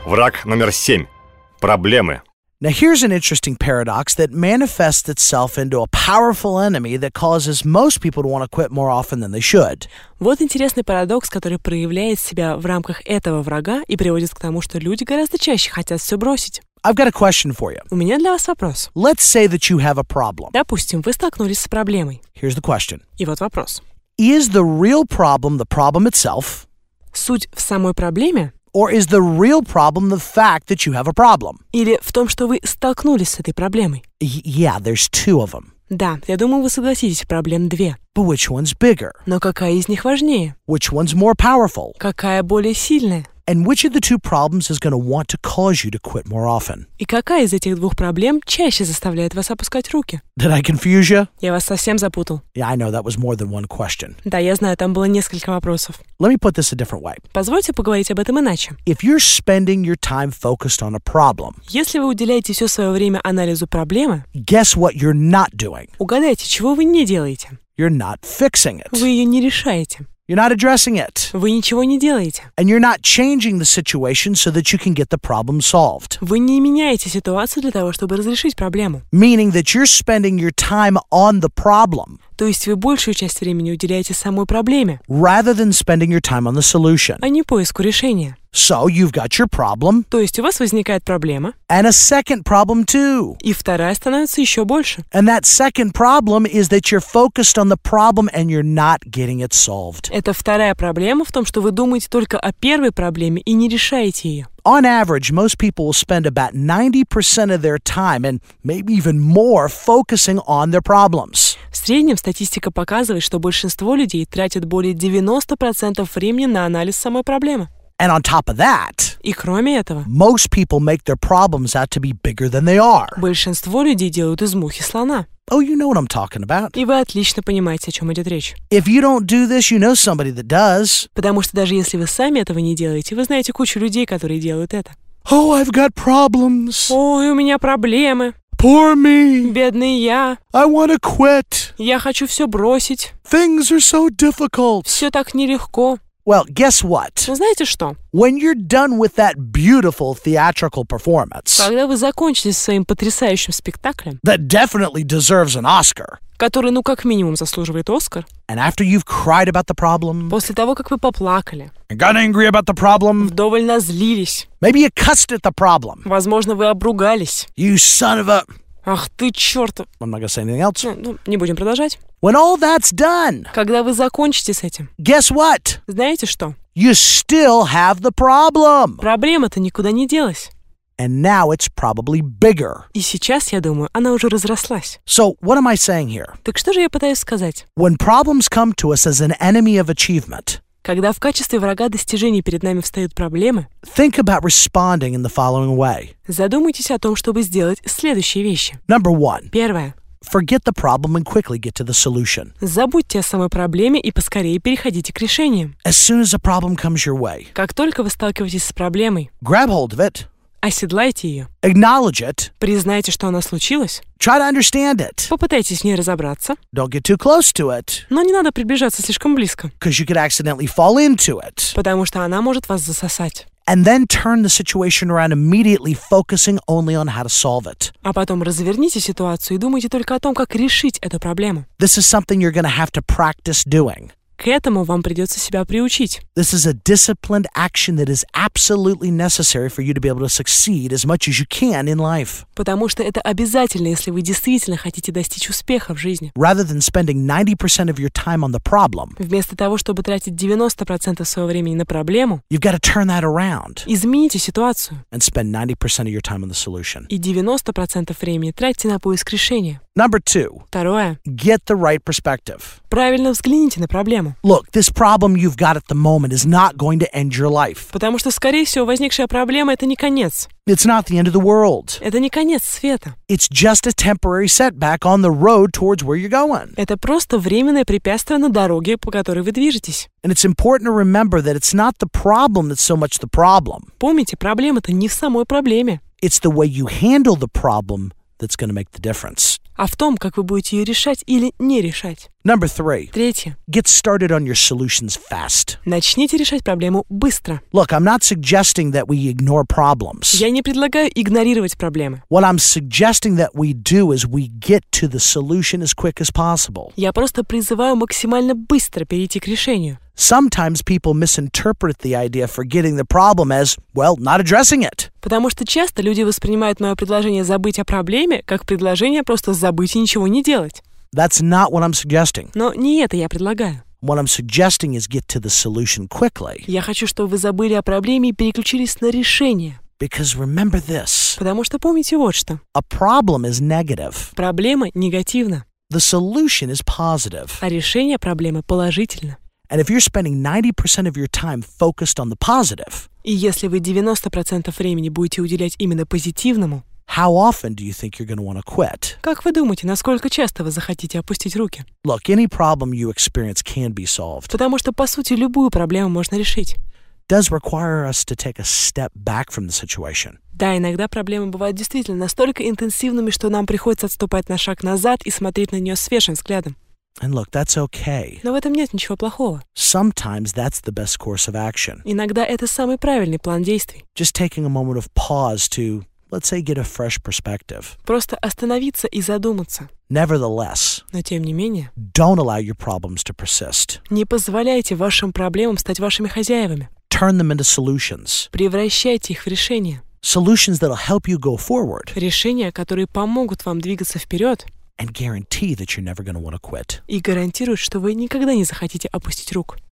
Враг номер 7. Проблемы. Now here's an interesting paradox that manifests itself into a powerful enemy that causes most people to want to quit more often than they should. Вот интересный парадокс, который проявляет себя в рамках этого врага и приводит к тому, что люди гораздо чаще хотят все бросить. I've got a question for you. У меня для вас вопрос. Let's say that you have a problem. Допустим, вы столкнулись с проблемой. Here's the question. И вот вопрос. Is the real problem the problem itself? Суть в самой проблеме? Or is the real problem the fact that you have a problem? Или в том, что вы столкнулись с этой проблемой? Yeah, there's two of them. Да, я думаю, вы согласитесь, проблем две. But which one's bigger? Но какая из них важнее? Which one's more powerful? Какая более сильная? And which of the two problems is going to want to cause you to quit more often? И какая из этих двух проблем чаще заставляет вас опускать руки? Did I confuse you? Я вас совсем запутал. Yeah, I know that was more than one question. Да, я знаю, там было несколько вопросов. Let me put this a different way. Позвольте поговорить об этом иначе. If you're spending your time focused on a problem, Если вы уделяете все свое время анализу проблемы, guess what you're not doing? угадайте, чего вы не делаете. You're not fixing it. Вы ее не решаете. You're not addressing it. Вы ничего не делаете. And you're not changing the situation so that you can get the problem solved. Вы не меняете ситуацию для того, чтобы разрешить проблему. Meaning that you're spending your time on the problem То есть вы большую часть времени уделяете самой проблеме, rather than spending your time on the solution. а не поиску решения. So you've got your problem То есть у вас возникает проблема, and a second problem too. и вторая становится еще больше. And that second problem is that you're focused on the problem and you're not getting it solved. Это вторая проблема в том, что вы думаете только о первой проблеме и не решаете ее. On average, most people will spend about 90% of their time and maybe even more focusing on their problems. В среднем статистика показывает, что большинство людей тратят более 90% времени на анализ самой проблемы. And on top of that, И кроме этого, most people make their problems out to be bigger than they are. большинство людей делают из мухи слона. Oh, you know what I'm talking about. И вы отлично понимаете, о чем идет речь. If you don't do this, you know somebody that does. Потому что даже если вы сами этого не делаете, вы знаете кучу людей, которые делают это. Oh, I've got problems. Ой, у меня проблемы. Poor me. Бедный я. I want to quit. Я хочу все бросить. Things are so difficult. Все так нелегко. Well, guess what? Но знаете что? When you're done with that beautiful theatrical performance Когда вы закончите со своим потрясающим спектаклем, that definitely deserves an Oscar, который, как минимум, заслуживает Оскар, and after you've cried about the problem, после того, как вы поплакали, and got angry about the problem, вдоволь назлились, maybe you cussed at the problem. возможно, вы обругались. You son of a... Ах ты, черт! I'm not going to say anything else. Не будем продолжать. When all that's done, Когда вы закончите с этим, guess what? знаете что? You still have the problem. Проблема-то никуда не делась. And now it's probably bigger. И сейчас, я думаю, она уже разрослась. So what am I saying here? Так что же я пытаюсь сказать? When problems come to us as an enemy of achievement, Когда в качестве врага достижений перед нами встают проблемы, think about responding in the following way. задумайтесь о том, чтобы сделать следующие вещи. Number one, Первое. forget the problem and quickly get to the solution. Забудьте о самой проблеме и поскорее переходите к решениям. As soon as a problem comes your way, Как только вы сталкиваетесь с проблемой, grab hold of it, оседлайте ее, acknowledge it, признайте, что она случилась, try to understand it. попытайтесь в ней разобраться, Don't get too close to it, но не надо приближаться слишком близко, because you could accidentally fall into it. потому что она может вас засосать. And then turn the situation around immediately, focusing only on how to solve it. А потом разверните ситуацию и думайте только о том, как решить эту проблему. This is something you're going to have to practice doing. К этому вам придется себя приучить. This is a disciplined action that is absolutely necessary for you to be able to succeed as much as you can in life. Потому что это обязательно, если вы действительно хотите достичь успеха в жизни. Rather than spending 90% of your time on the problem, Вместо того, чтобы тратить 90% своего времени на проблему, you've got to turn that around измените ситуацию and spend 90% of your time on the solution. и 90% времени тратьте на поиск решения. Number two, Второе. get the right perspective. Правильно взгляните на проблему. Look, this problem you've got at the moment is not going to end your life. Потому что, скорее всего, возникшая проблема — это не конец. It's not the end of the world. Это не конец света. It's just a temporary setback on the road towards where you're going. Это просто временное препятствие на дороге, по которой вы движетесь. And it's important to remember that it's not the problem that's so much the problem. Помните, проблема-то не в самой проблеме. It's the way you handle the problem that's going to make the difference. А в том, как вы будете ее решать или не решать. Number 3, Третье. get started on your solutions fast. Начните решать проблему быстро. Look, I'm not suggesting that we ignore problems. Я не предлагаю игнорировать проблемы. What I'm suggesting that we do is we get to the solution as quick as possible. Я просто призываю максимально быстро перейти к решению. Sometimes people misinterpret the idea of forgetting the problem as, well, not addressing it. Потому что часто люди воспринимают мое предложение забыть о проблеме как предложение просто забыть и ничего не делать. That's not what I'm suggesting. Но не это я предлагаю. What I'm suggesting is get to the solution quickly. Я хочу, чтобы вы забыли о проблеме и переключились на решение. Because remember this, Потому что помните вот что. a problem is negative. Проблема негативна, The solution is positive. а решение проблемы положительно. And if you're spending 90% of your time focused on the positive, И если вы 90% времени будете уделять именно позитивному, how often do you think you're going to want to quit? как вы думаете, насколько часто вы захотите опустить руки? Look, any problem you experience can be solved. Потому что, по сути, любую проблему можно решить. Does require us to take a step back from the situation. Да, иногда проблемы бывают действительно настолько интенсивными, что нам приходится отступать на шаг назад и смотреть на нее свежим взглядом. And look, that's okay. Но в этом нет ничего плохого. Sometimes that's the best course of action. Иногда это самый правильный план действий. Just taking a moment of pause to, let's say, get a fresh perspective. Просто остановиться и задуматься. Nevertheless, Но тем не менее, don't allow your problems to persist. не позволяйте вашим проблемам стать вашими хозяевами. Turn them into solutions. Превращайте их в решения. Solutions that'll help you go forward Решения, которые помогут вам двигаться вперед and guarantee that you're never going to want to quit. и гарантируют, что вы никогда не захотите опустить рук.